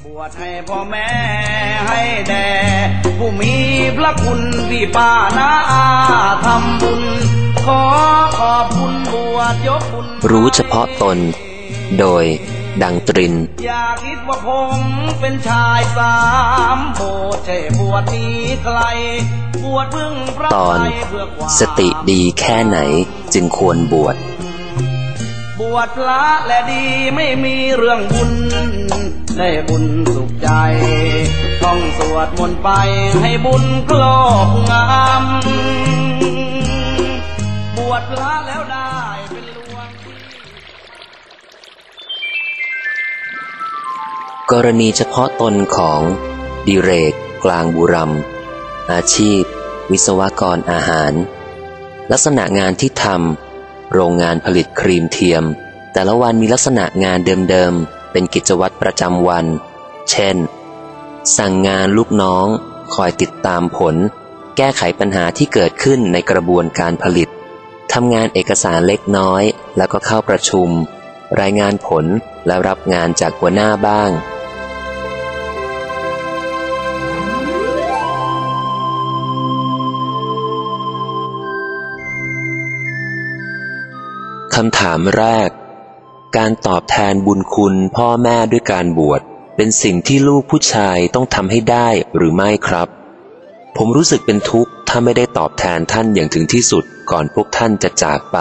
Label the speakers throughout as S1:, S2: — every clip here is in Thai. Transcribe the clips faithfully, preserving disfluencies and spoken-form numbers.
S1: บวชให้พ่อแม่ให้แด่ผู้มีพระคุณพี่ป้าน้าอาทำบุญขอขอบคุณบวชยกบุญ
S2: รู้เฉพาะตนโดยดังตริน
S1: อย่าคิดว่าผมเป็นชายสามโบสถ์ใช่บวชนี้ไกลบวชพึ่งพระตอน
S2: สติดีแค่ไหนจึงควรบวช
S1: บวชพระและดีไม่มีเรื่องบุญได้บุญสุขใจท่องสวดมนต์ไปให้บุญครอบงำบวชพระแล้วได้เป็นหลวง
S2: กรณีเฉพาะตนของดิเรกกลางบุรัมอาชีพวิศวกรอาหารลักษณะงานที่ทำโรงงานผลิตครีมเทียมแต่ละวันมีลักษณะงานเดิมๆเป็นกิจวัตรประจำวันเช่นสั่งงานลูกน้องคอยติดตามผลแก้ไขปัญหาที่เกิดขึ้นในกระบวนการผลิตทำงานเอกสารเล็กน้อยแล้วก็เข้าประชุมรายงานผลและรับงานจากหัวหน้าบ้างคำถามแรกการตอบแทนบุญคุณพ่อแม่ด้วยการบวชเป็นสิ่งที่ลูกผู้ชายต้องทำให้ได้หรือไม่ครับผมรู้สึกเป็นทุกข์ถ้าไม่ได้ตอบแทนท่านอย่างถึงที่สุดก่อนพวกท่านจะจากไป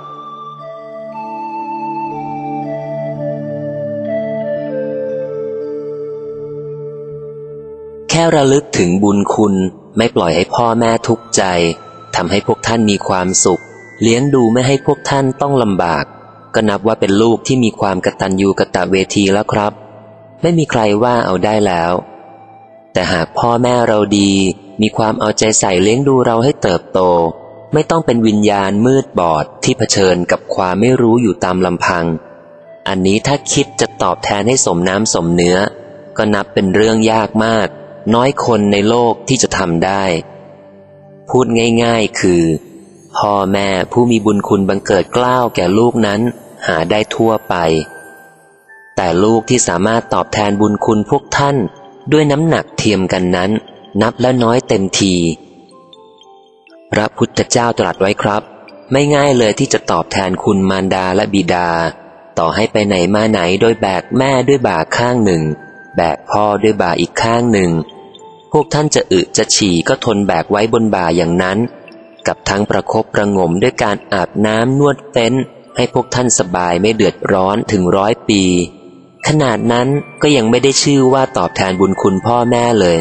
S2: แค่ระลึกถึงบุญคุณไม่ปล่อยให้พ่อแม่ทุกข์ใจทำให้พวกท่านมีความสุขเลี้ยงดูไม่ให้พวกท่านต้องลำบากก็นับว่าเป็นลูกที่มีความกตัญญูกตเวทีแล้วครับไม่มีใครว่าเอาได้แล้วแต่หากพ่อแม่เราดีมีความเอาใจใส่เลี้ยงดูเราให้เติบโตไม่ต้องเป็นวิญญาณมืดบอดที่เผชิญกับความไม่รู้อยู่ตามลำพังอันนี้ถ้าคิดจะตอบแทนให้สมน้ำสมเนื้อก็นับเป็นเรื่องยากมากน้อยคนในโลกที่จะทำได้พูดง่ายๆคือพ่อแม่ผู้มีบุญคุณบังเกิดเกล้าแก่ลูกนั้นหาได้ทั่วไปแต่ลูกที่สามารถตอบแทนบุญคุณพวกท่านด้วยน้ำหนักเทียมกันนั้นนับและน้อยเต็มทีพระพุทธเจ้าตรัสไว้ครับไม่ง่ายเลยที่จะตอบแทนคุณมารดาและบิดาต่อให้ไปไหนมาไหนโดยแบกแม่ด้วยบ่าข้างหนึ่งแบกพ่อด้วยบ่าอีกข้างหนึ่งพวกท่านจะอึจะฉี่ก็ทนแบกไว้บนบ่าอย่างนั้นกับทั้งประคบประงมด้วยการอาบน้ำนวดเฟ้นให้พวกท่านสบายไม่เดือดร้อนถึงร้อยปีขนาดนั้นก็ยังไม่ได้ชื่อว่าตอบแทนบุญคุณพ่อแม่เลย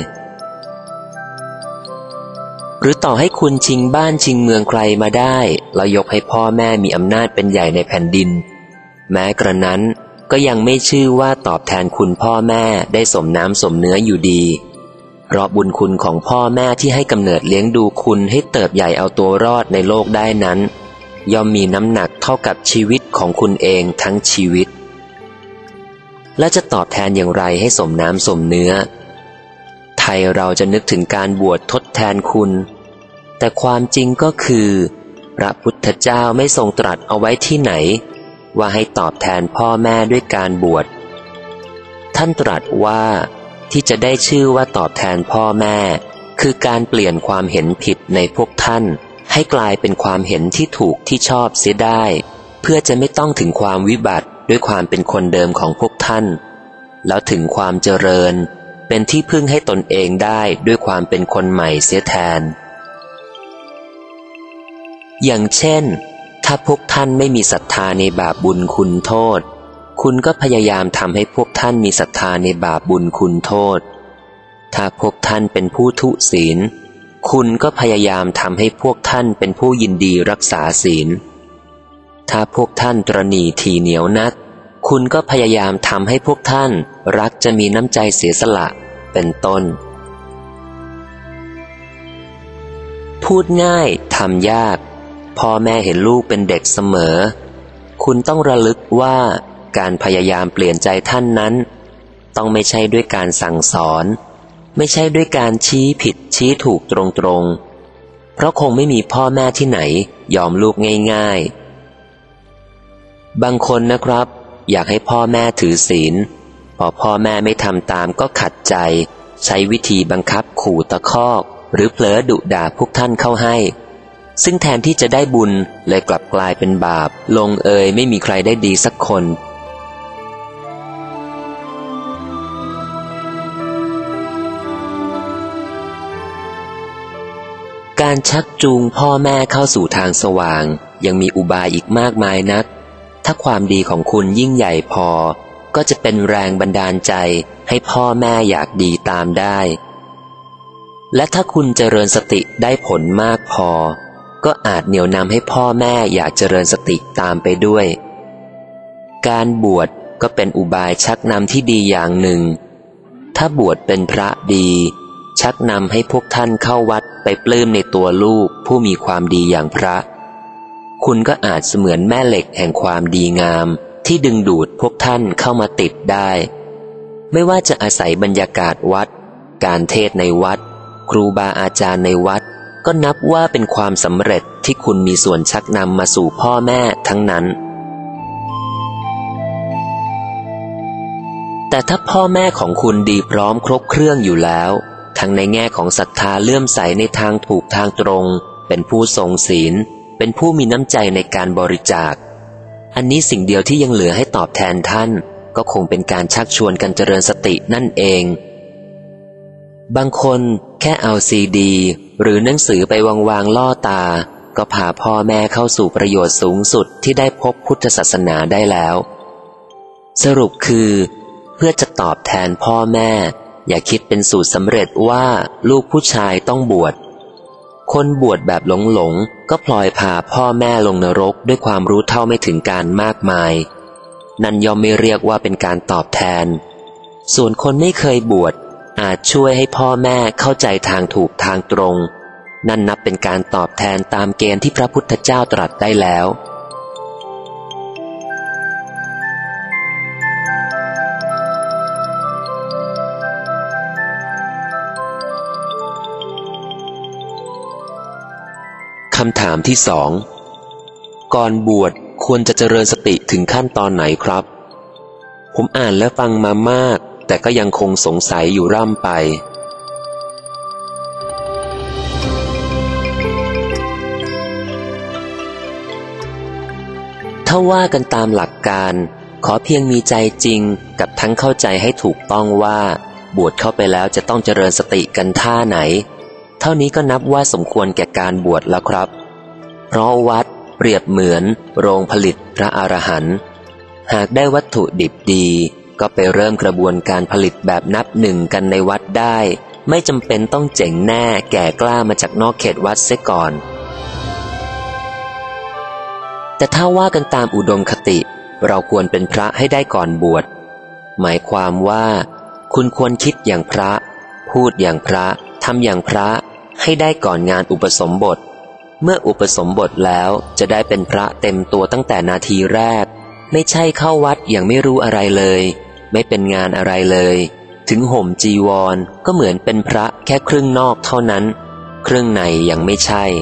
S2: หรือต่อให้คุณชิงบ้านชิงเมืองใครมาได้แล้วยกให้พ่อแม่มีอำนาจเป็นใหญ่ในแผ่นดินแม้กระนั้นก็ยังไม่ชื่อว่าตอบแทนคุณพ่อแม่ได้สมน้ำสมเนื้ออยู่ดีเพราะบุญคุณของพ่อแม่ที่ให้กำเนิดเลี้ยงดูคุณให้เติบใหญ่เอาตัวรอดในโลกได้นั้นย่อมมีน้ำหนักเท่ากับชีวิตของคุณเองทั้งชีวิตและจะตอบแทนอย่างไรให้สมน้ำสมเนื้อไทยเราจะนึกถึงการบวชทดแทนคุณแต่ความจริงก็คือพระพุทธเจ้าไม่ทรงตรัสเอาไว้ที่ไหนว่าให้ตอบแทนพ่อแม่ด้วยการบวชท่านตรัสว่าที่จะได้ชื่อว่าตอบแทนพ่อแม่คือการเปลี่ยนความเห็นผิดในพวกท่านให้กลายเป็นความเห็นที่ถูกที่ชอบเสียได้เพื่อจะไม่ต้องถึงความวิบัติด้วยความเป็นคนเดิมของพวกท่านแล้วถึงความเจริญเป็นที่พึ่งให้ตนเองได้ด้วยความเป็นคนใหม่เสียแทนอย่างเช่นถ้าพวกท่านไม่มีศรัทธาในบาปบุญคุณโทษคุณก็พยายามทำให้พวกท่านมีศรัทธาในบาปบุญคุณโทษถ้าพวกท่านเป็นผู้ทุศีลคุณก็พยายามทำให้พวกท่านเป็นผู้ยินดีรักษาศีลถ้าพวกท่านตระหนี่ถี่เหนียวนักคุณก็พยายามทำให้พวกท่านรักจะมีน้ำใจเสียสละเป็นต้นพูดง่ายทำยากพ่อแม่เห็นลูกเป็นเด็กเสมอคุณต้องระลึกว่าการพยายามเปลี่ยนใจท่านนั้นต้องไม่ใช่ด้วยการสั่งสอนไม่ใช่ด้วยการชี้ผิดชี้ถูกตรงๆเพราะคงไม่มีพ่อแม่ที่ไหนยอมลูกง่ายๆบางคนนะครับอยากให้พ่อแม่ถือศีลพพอพ่อแม่ไม่ทำตามก็ขัดใจใช้วิธีบังคับขู่ตะคอกหรือเผลอดุด่าพวกท่านเข้าให้ซึ่งแทนที่จะได้บุญเลยกลับกลายเป็นบาปลงเอยไม่มีใครได้ดีสักคนการชักจูงพ่อแม่เข้าสู่ทางสว่างยังมีอุบายอีกมากมายนักถ้าความดีของคุณยิ่งใหญ่พอก็จะเป็นแรงบันดาลใจให้พ่อแม่อยากดีตามได้และถ้าคุณเจริญสติได้ผลมากพอก็อาจเหนี่ยวนำให้พ่อแม่อยากเจริญสติตามไปด้วยการบวชก็เป็นอุบายชักนำที่ดีอย่างหนึ่งถ้าบวชเป็นพระดีชักนำให้พวกท่านเข้าวัดไปปลื้มในตัวลูกผู้มีความดีอย่างพระคุณก็อาจเสมือนแม่เหล็กแห่งความดีงามที่ดึงดูดพวกท่านเข้ามาติดได้ไม่ว่าจะอาศัยบรรยากาศวัดการเทศน์ในวัดครูบาอาจารย์ในวัดก็นับว่าเป็นความสำเร็จที่คุณมีส่วนชักนำมาสู่พ่อแม่ทั้งนั้นแต่ถ้าพ่อแม่ของคุณดีพร้อมครบเครื่องอยู่แล้วทั้งในแง่ของศรัทธาเลื่อมใสในทางถูกทางตรงเป็นผู้ทรงศีลเป็นผู้มีน้ำใจในการบริจาคอันนี้สิ่งเดียวที่ยังเหลือให้ตอบแทนท่านก็คงเป็นการชักชวนกันเจริญสตินั่นเองบางคนแค่เอาซีดีหรือหนังสือไปวางๆล่อตาก็พาพ่อแม่เข้าสู่ประโยชน์สูงสุดที่ได้พบพุทธศาสนาได้แล้วสรุปคือเพื่อจะตอบแทนพ่อแม่อย่าคิดเป็นสูตรสำเร็จว่าลูกผู้ชายต้องบวชคนบวชแบบหลงๆก็พลอยพาพ่อแม่ลงนรกด้วยความรู้เท่าไม่ถึงการมากมายนั่นย่อมไม่เรียกว่าเป็นการตอบแทนส่วนคนไม่เคยบวชอาจช่วยให้พ่อแม่เข้าใจทางถูกทางตรงนั่นนับเป็นการตอบแทนตามเกณฑ์ที่พระพุทธเจ้าตรัสได้แล้วคำถามที่สองก่อนบวชควรจะเจริญสติถึงขั้นตอนไหนครับผมอ่านและฟังมามากแต่ก็ยังคงสงสัยอยู่ร่ำไปถ้าว่ากันตามหลักการขอเพียงมีใจจริงกับทั้งเข้าใจให้ถูกต้องว่าบวชเข้าไปแล้วจะต้องเจริญสติกันท่าไหนเท่านี้ก็นับว่าสมควรแก่การบวชแล้วครับเพราะวัดเปรียบเหมือนโรงผลิตพระอรหันต์หากได้วัตถุดิบดีก็ไปเริ่มกระบวนการผลิตแบบนับหนึ่งกันในวัดได้ไม่จำเป็นต้องเจ๋งแน่แก่กล้ามาจากนอกเขตวัดเสียก่อนแต่ถ้าว่ากันตามอุดมคติเราควรเป็นพระให้ได้ก่อนบวชหมายความว่าคุณควรคิดอย่างพระพูดอย่างพระทำอย่างพระให้ได้ก่อนงานอุปสมบทเมื่ออุปสมบทแล้วจะได้เป็นพระเต็มตัวตั้งแต่นาทีแรกไม่ใช่เข้าวัดอย่างไม่รู้อะไรเลยไม่เป็นงานอะไรเลยถึงห่มจีวรก็เหมือนเป็นพระแค่ครึ่งนอกเท่านั้นครึ่งในยังไม่ใช่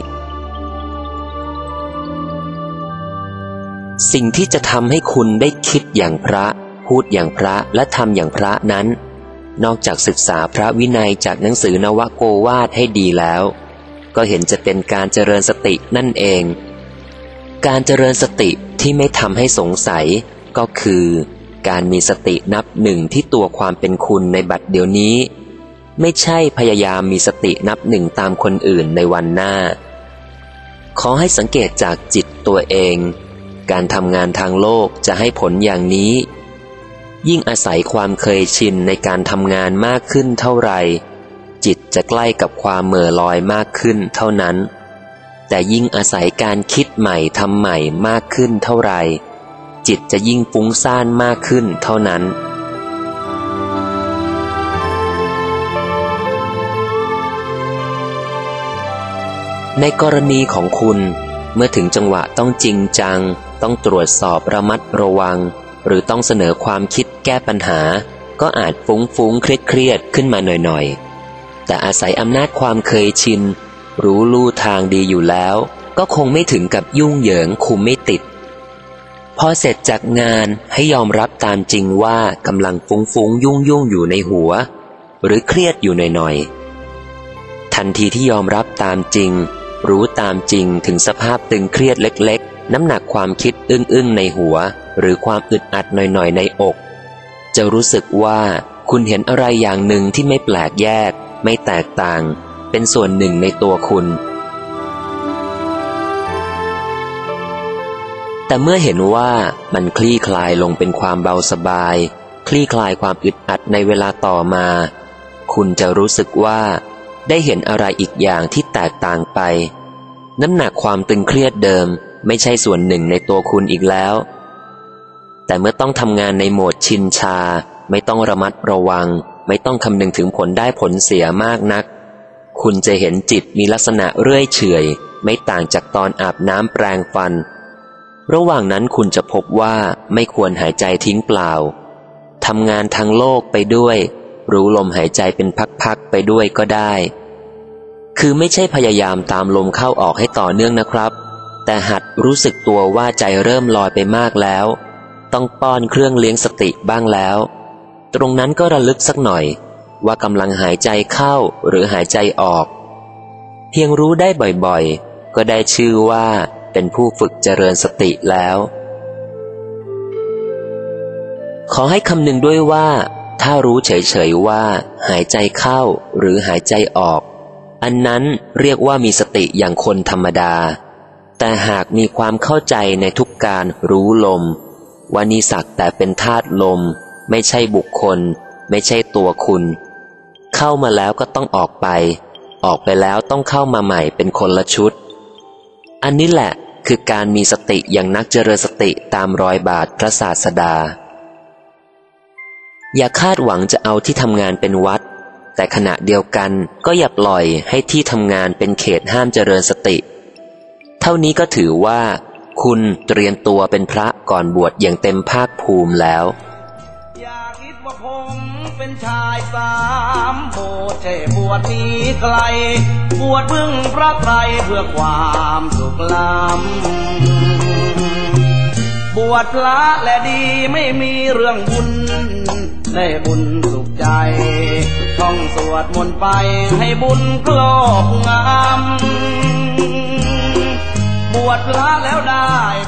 S2: สิ่งที่จะทำให้คุณได้คิดอย่างพระพูดอย่างพระและทำอย่างพระนั้นนอกจากศึกษาพระวินัยจากหนังสือนวโกวาทให้ดีแล้วก็เห็นจะเป็นการเจริญสตินั่นเองการเจริญสติที่ไม่ทำให้สงสัยก็คือการมีสตินับหนึ่งที่ตัวความเป็นคุณในบัดเดี๋ยวนี้ไม่ใช่พยายามมีสตินับหนึ่งตามคนอื่นในวันหน้าขอให้สังเกตจากจิตตัวเองการทำงานทางโลกจะให้ผลอย่างนี้ยิ่งอาศัยความเคยชินในการทำงานมากขึ้นเท่าไหร่จิตจะใกล้กับความเหม่อลอยมากขึ้นเท่านั้นแต่ยิ่งอาศัยการคิดใหม่ทำใหม่มากขึ้นเท่าไหร่จิตจะยิ่งฟุ้งซ่านมากขึ้นเท่านั้นในกรณีของคุณเมื่อถึงจังหวะต้องจริงจังต้องตรวจสอบระมัดระวังหรือต้องเสนอความคิดแก้ปัญหาก็อาจฟุ้งฟุ้งเครียดเครียดขึ้นมาหน่อยๆแต่อาศัยอำนาจความเคยชินรู้ลู่ทางดีอยู่แล้วก็คงไม่ถึงกับยุ่งเหยิงคุมไม่ติดพพอเสร็จจากงานให้ยอมรับตามจริงว่ากำลังฟุ้งฟุ้งยุ่งยุ่งอยู่ในหัวหรือเครียดอยู่หน่อยๆทันทีที่ยอมรับตามจริงรู้ตามจริงถึงสภาพตึงเครียดเล็กๆน้ำหนักความคิดอึ้งๆในหัวหรือความอึดอัดหน่อยๆในอกจะรู้สึกว่าคุณเห็นอะไรอย่างหนึ่งที่ไม่แปลกแยกไม่แตกต่างเป็นส่วนหนึ่งในตัวคุณแต่เมื่อเห็นว่ามันคลี่คลายลงเป็นความเบาสบายคลี่คลายความอึดอัดในเวลาต่อมาคุณจะรู้สึกว่าได้เห็นอะไรอีกอย่างที่แตกต่างไปน้ำหนักความตึงเครียดเดิมไม่ใช่ส่วนหนึ่งในตัวคุณอีกแล้วแต่เมื่อต้องทำงานในโหมดชินชาไม่ต้องระมัดระวังไม่ต้องคำนึงถึงผลได้ผลเสียมากนักคุณจะเห็นจิตมีลักษณะเรื่อยเฉอยไม่ต่างจากตอนอาบน้ำแปรงฟันระหว่างนั้นคุณจะพบว่าไม่ควรหายใจทิ้งเปล่าทำงานทางโลกไปด้วยรู้ลมหายใจเป็นพักๆไปด้วยก็ได้คือไม่ใช่พยายามตามลมเข้าออกให้ต่อเนื่องนะครับแต่หัดรู้สึกตัวว่าใจเริ่มลอยไปมากแล้วต้องป้อนเครื่องเลี้ยงสติบ้างแล้วตรงนั้นก็ระลึกสักหน่อยว่ากำลังหายใจเข้าหรือหายใจออกเพียงรู้ได้บ่อยๆก็ได้ชื่อว่าเป็นผู้ฝึกเจริญสติแล้วขอให้คำนึงด้วยว่าถ้ารู้เฉยๆว่าหายใจเข้าหรือหายใจออกอันนั้นเรียกว่ามีสติอย่างคนธรรมดาแต่หากมีความเข้าใจในทุกการรู้ลมว่านิสักแต่เป็นธาตุลมไม่ใช่บุคคลไม่ใช่ตัวคุณเข้ามาแล้วก็ต้องออกไปออกไปแล้วต้องเข้ามาใหม่เป็นคนละชุดอันนี้แหละคือการมีสติอย่างนักเจริญสติตามรอยบาทพระศาสดาอย่าคาดหวังจะเอาที่ทำงานเป็นวัดแต่ขณะเดียวกันก็อย่าปล่อยให้ที่ทำงานเป็นเขตห้ามเจริญสติเท่านี้ก็ถือว่าคุณเตรียมตัวเป็นพระก่อนบวชอย่างเต็มภาคภูมิแล้ว
S1: อย่าคิดว่าผมเป็นชายสามโบสถ์ใช่บวชนี้ไกลบวชพึ่งพระไตรเพื่อความสุขล้ำบวชพระและดีไม่มีเรื่องบุญได้บุญสุขใจท่องสวดมนต์ไปให้บุญครอบงำบวชพระแล้วได้